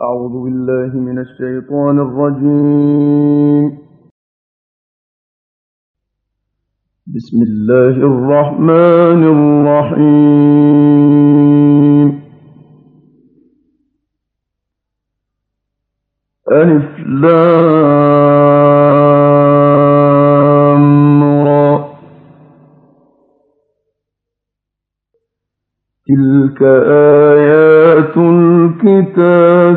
أعوذ بالله من الشيطان الرجيم. بسم الله الرحمن الرحيم. ألف لام را. تلك آيات الكتاب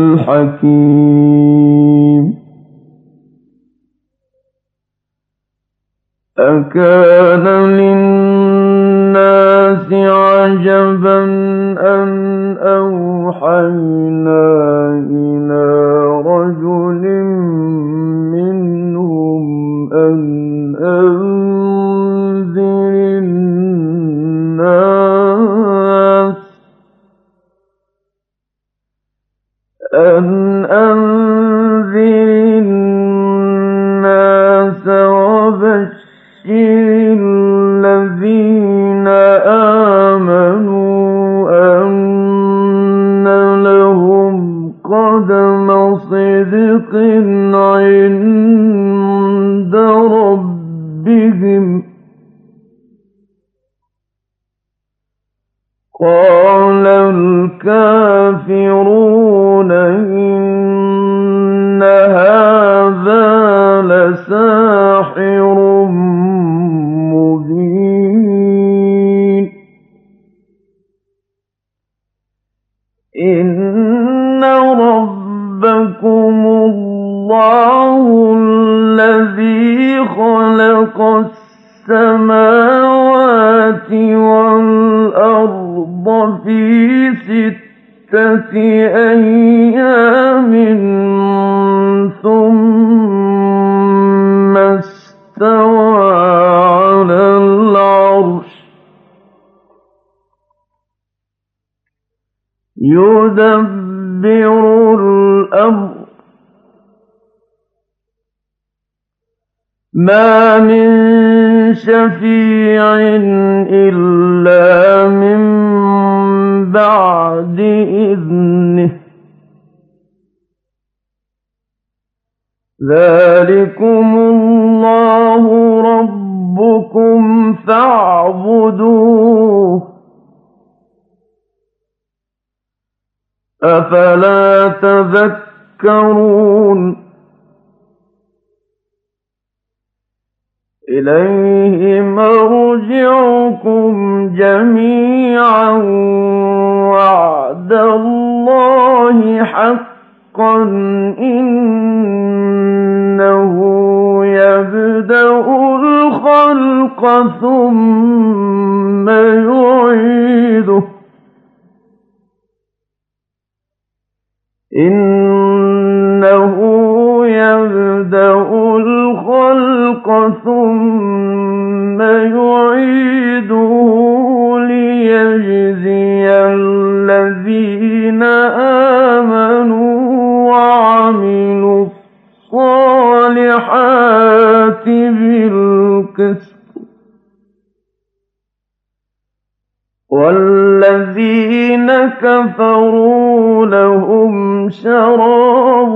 الحكيم. أكان للناس عجبا أن أوحينا إلى رجل منهم أن أنذر الناس وبشر الذين آمنوا أن لهم قدم صدق عند ربهم. قال الكافرون إن هذا لساحر مبين. إن ربكم الله الذي خلق السماوات والأرض في 6 أيام ثم استوى على العرش يدبر الأمر ما من شفيع إلا من بعد إذنه. ذلكم الله ربكم فاعبدوه أفلا تذكرون. إليه مرجعكم جميعا وعد الله حقا إنه يبدأ الخلق ثم يعيده ثم يعيده ليجزي الذين آمنوا وعملوا الصالحات بالقسط والذين كفروا لهم شراب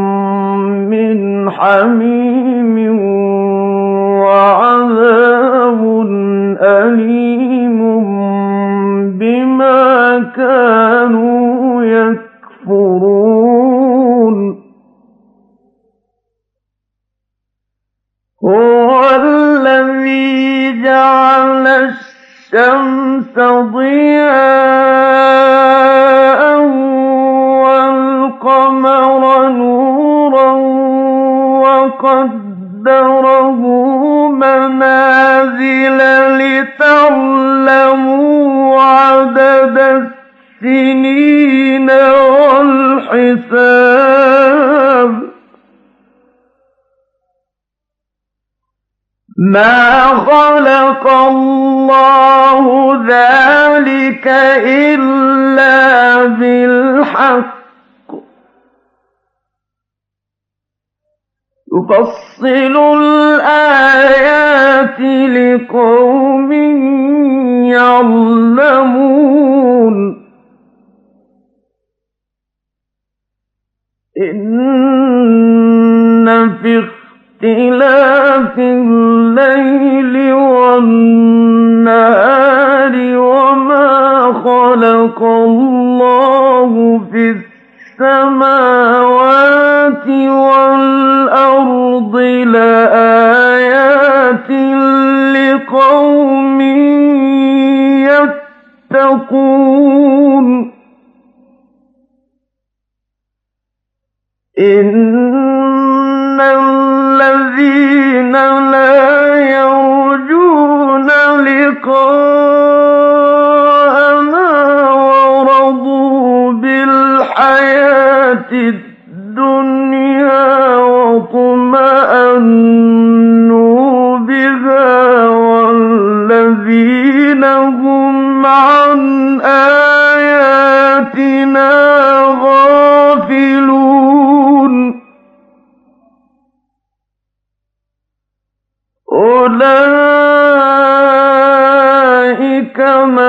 من حميم وعذاب أليم بما كانوا يكفرون. هو الذي جعل الشمس ضياء والقمر نورا وقدره منازل لتعلموا عدد السنين والحساب. ما خلق الله ذلك إلا بالحق يفصل الآيات لقوم يعلمون. إن في اختلاف الليل والنهار وما خلق الله في السماوات والأرض لآيات لقوم يتقون إن الذين لا يرجون لقاءنا ورضوا بالحياة الدنيا واطمأنوا بها والذين هم عن آياتنا غافلون أولئك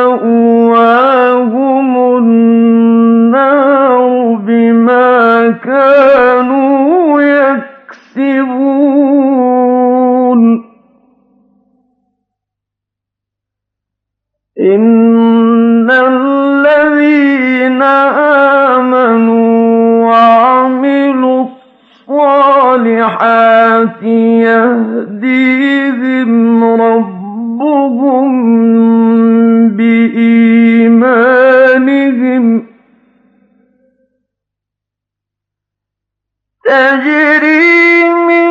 مأواهم النار بما كانوا يكسبون إن الذين آمنوا وعملوا الصالحات يهديهم ربهم بإيمانهم تجري من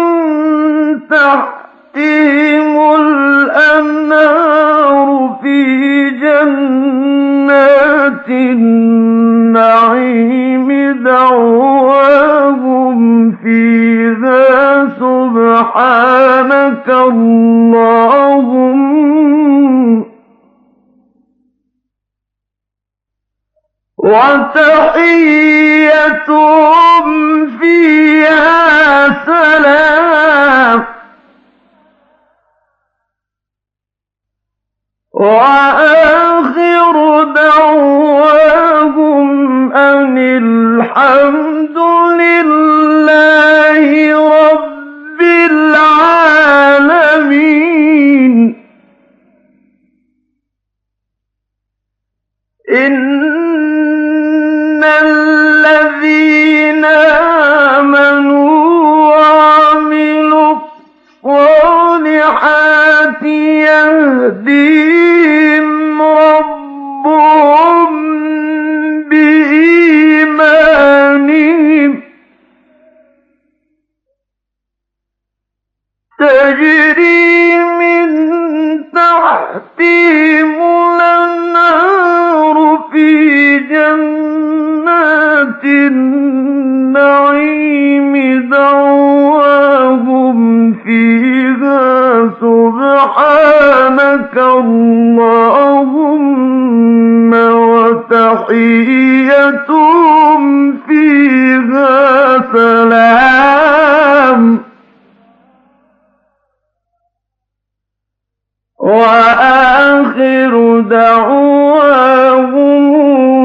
تحتهم الأنهار في جنات النعيم دعواهم فيها سبحانك اللهم وتحيتهم فيها سلام وآخر دعواهم أن الحمد لله رب العالمين إن الذين آمنوا وعملوا الصالحات يهديهم ربهم بإيمانهم تجري من تحتهم الأنهار في جنات النعيم دعواهم فيها سبحانك اللهم وتحيتهم فيها سلام وآخر دعواهم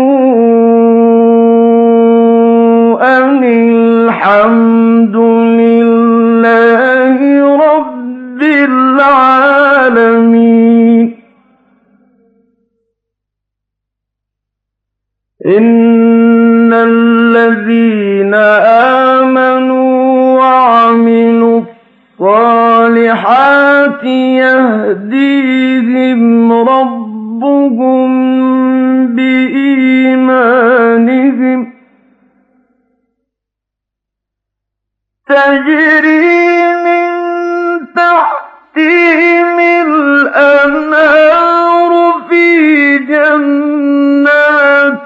أن الحمد لله رب العالمين إن الذين آمنوا وعملوا الصالحات يهديهم ربهم بإيمانهم تجري من تحتهم الأنهار في جنات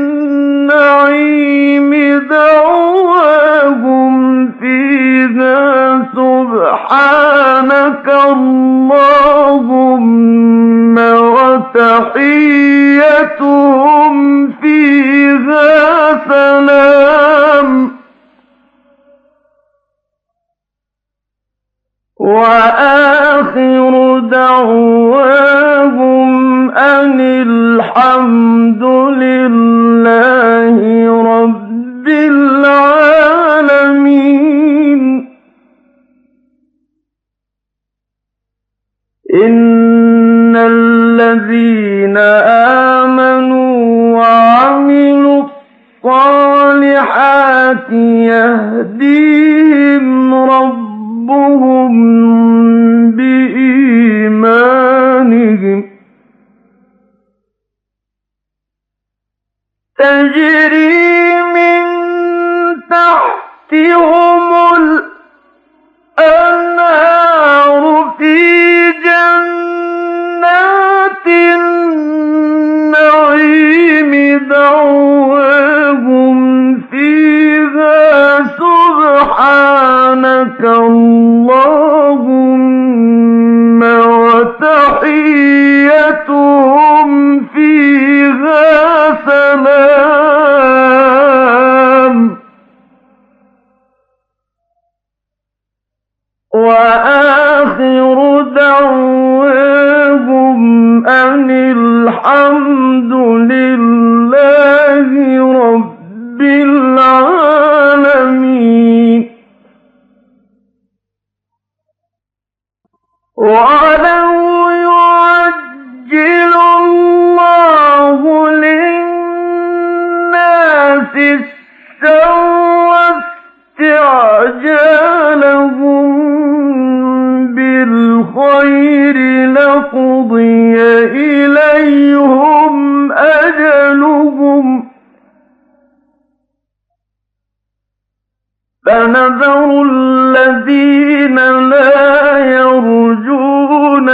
النعيم دعواهم فيها سبحانك اللهم وتحيتهم فيها سلام وآخر دعواهم أن الحمد لله رب العالمين الصالحات يهديهم ربهم بإيمانهم تجري من تحتهم الأنهار في جنات النعيم دعواهم فيها سبحانك اللهم وتحيتهم فيها سلام وآخر دعواهم أن الحمد لله رب العالمين ولو يعجل الله للناس الشر استعجالهم بالخير لقضي إليهم أجلهم فنذر الذين لا يرجون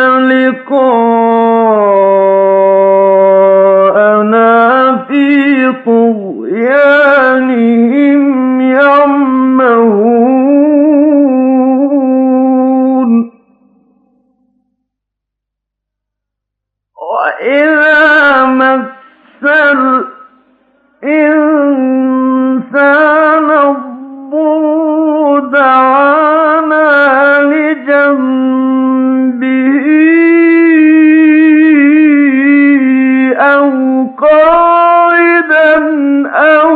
لقاءنا في طغيانهم يعمهون وإذا مس الإنسان الضر دعانا لجنبه أو قاعدا أو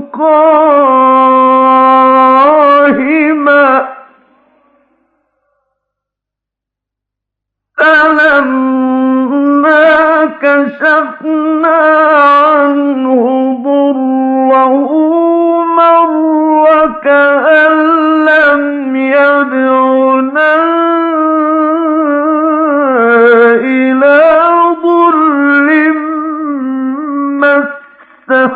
قائما فلما كشفنا عنه ضره مر كأن لم يدعنا إلى ضر مسه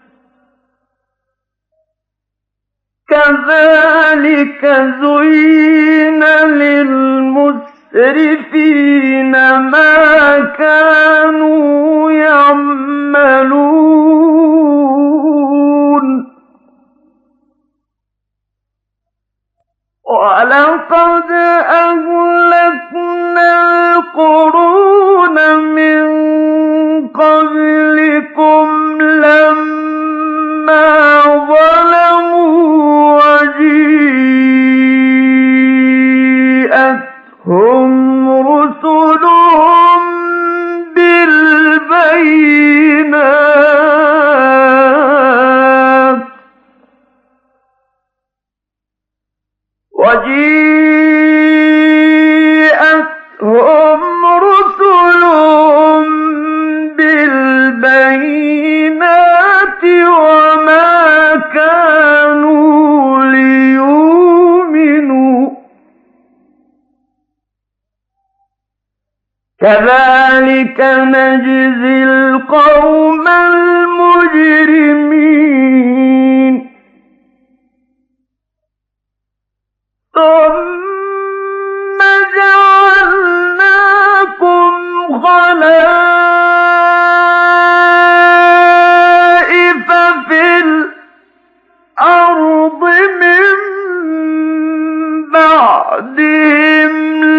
كذلك زين للمسرفين ما كانوا يعملون ولقد أهلكنا القرون من قبلكم لما ظلموا وجيءتهم رسلهم بالبينات وما كانوا ليؤمنوا كذلك نجزي القوم المجرمين ثم جعلناكم خلائف في الأرض من بعدهم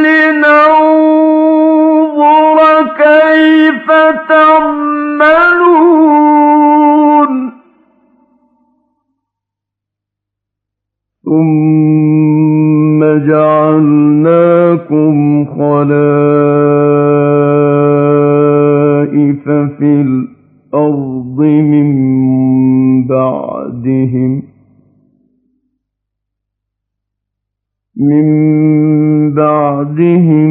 لننظر كيف تعملون ثم جعلناكم خلائف في الأرض من بعدهم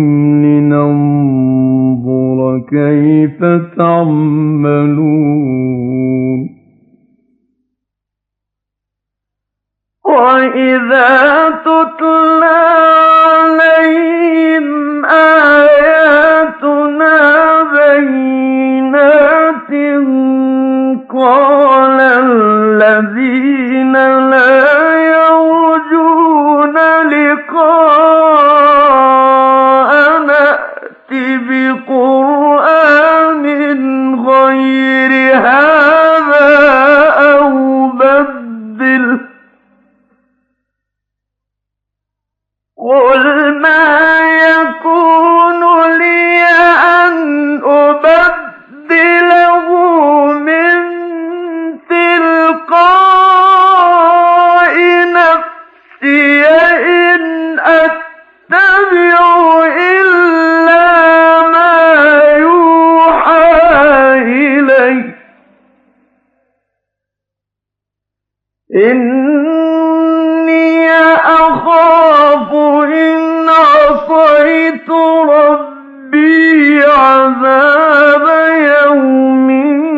لننظر كيف تعملون وإذا تتلى عليهم آياتنا بينات قال الذين لا يرجون لقاءنا ائت بقرآن غير هذا أو بدله قل ما يكون لي أن أبدله من تلقاء نفسي إن أتبع إلا ما يوحى إلي إني أخاف إن عصيت ربي عذاب يوم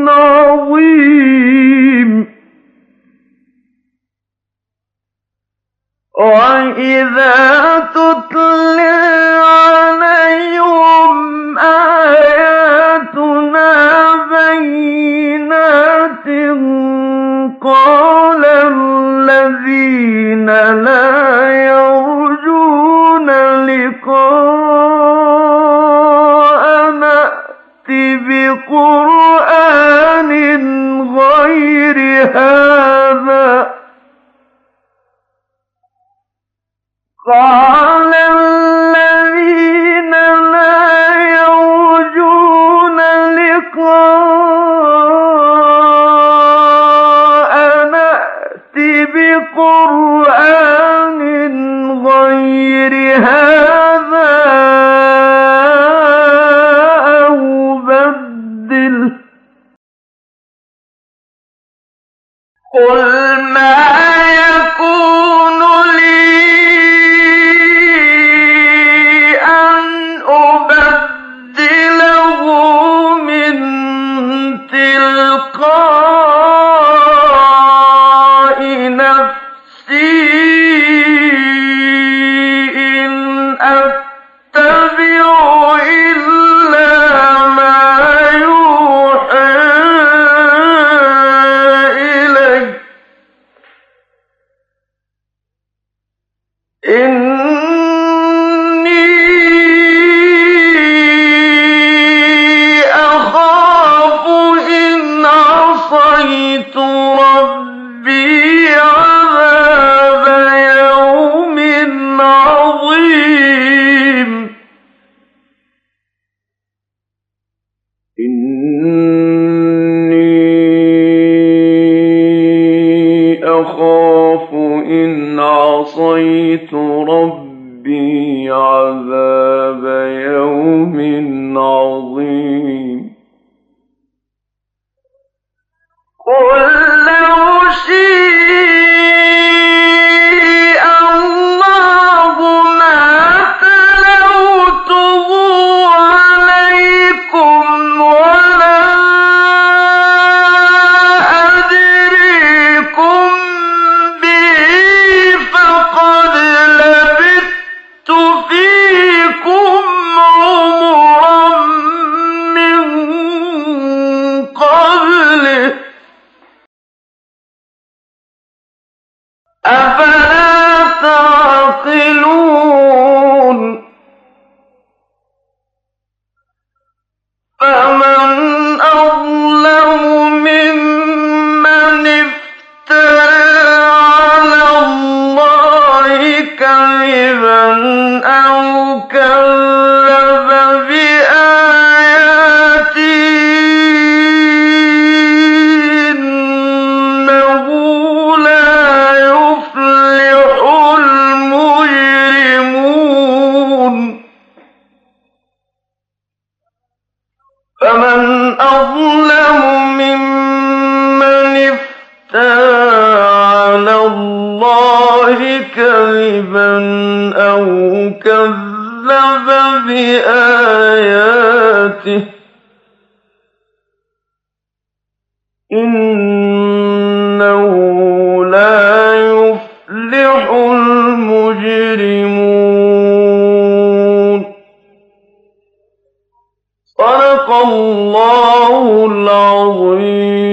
عظيم وإذا تتلى عليهم آياتنا بينات قال الذين لا يرجون لقاءنا ائت بقرآن غير هذا قال الذين لا يرجون لقاءنا ائت بقرآن غير هذا أو بدله قل ما يكون لي أن أبدله من تلقاء نفسي إن أتبع إلا ما يوحى إلي إني أخاف إن عصيت ربي عذاب يوم عظيم إني أخاف إن عصيت ربي عذاب يوم عظيم قل لو شاء الله ما تلوته عليكم ولا أدريكم به فقد لبثت فيكم عمرا من قبله أفلا تعقلون فمن أظلم ممن افترى على الله كذبا أو كذب بآياته إنه لا يفلح المجرمون فمن أظلم ممن افترى على الله كذبا أو كذب بآياته إنه لا يفلح صدق الله العظيم.